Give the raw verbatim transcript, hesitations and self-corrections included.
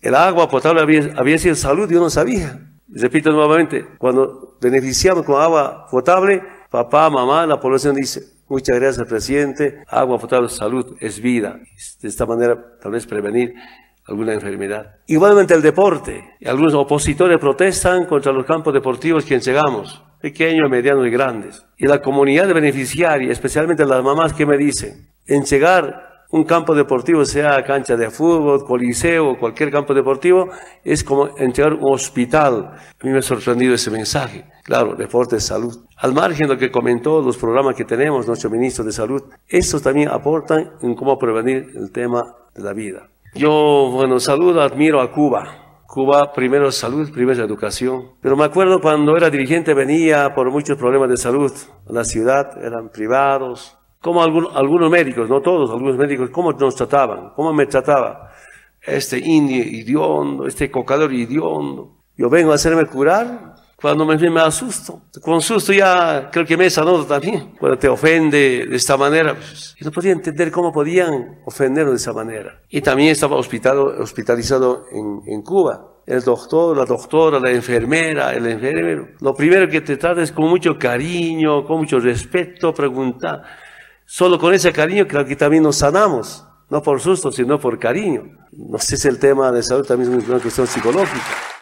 el agua potable había, había sido salud, yo no sabía. Repito nuevamente, cuando beneficiamos con agua potable, papá, mamá, la población dice, muchas gracias, presidente, agua potable, salud, es vida. De esta manera, tal vez prevenir alguna enfermedad. Igualmente el deporte. Algunos opositores protestan contra los campos deportivos que entregamos, pequeños, medianos y grandes. Y la comunidad de beneficiarios, especialmente las mamás que me dicen, entregar un campo deportivo, sea cancha de fútbol, coliseo o cualquier campo deportivo, es como entregar un hospital. A mí me ha sorprendido ese mensaje. Claro, deporte es salud. Al margen de lo que comentó, los programas que tenemos, nuestro ministro de Salud, estos también aportan en cómo prevenir el tema de la vida. Yo, bueno, saludo, admiro a Cuba. Cuba, primero salud, primero educación. Pero me acuerdo cuando era dirigente, venía por muchos problemas de salud a la ciudad, eran privados. Como algunos, algunos médicos, no todos, algunos médicos, ¿cómo nos trataban? ¿Cómo me trataba? Este indio idiondo, este cocador idiondo. Yo vengo a hacerme curar, cuando me, me asusto. Con susto ya creo que me he sanado también. Cuando te ofende de esta manera, pues, yo no podía entender cómo podían ofendernos de esa manera. Y también estaba hospital, hospitalizado en, en Cuba. El doctor, la doctora, la enfermera, el enfermero. Lo primero que te trata es con mucho cariño, con mucho respeto, preguntar. Solo con ese cariño creo que también nos sanamos, no por susto, sino por cariño. No sé si el tema de salud también es una cuestión psicológica.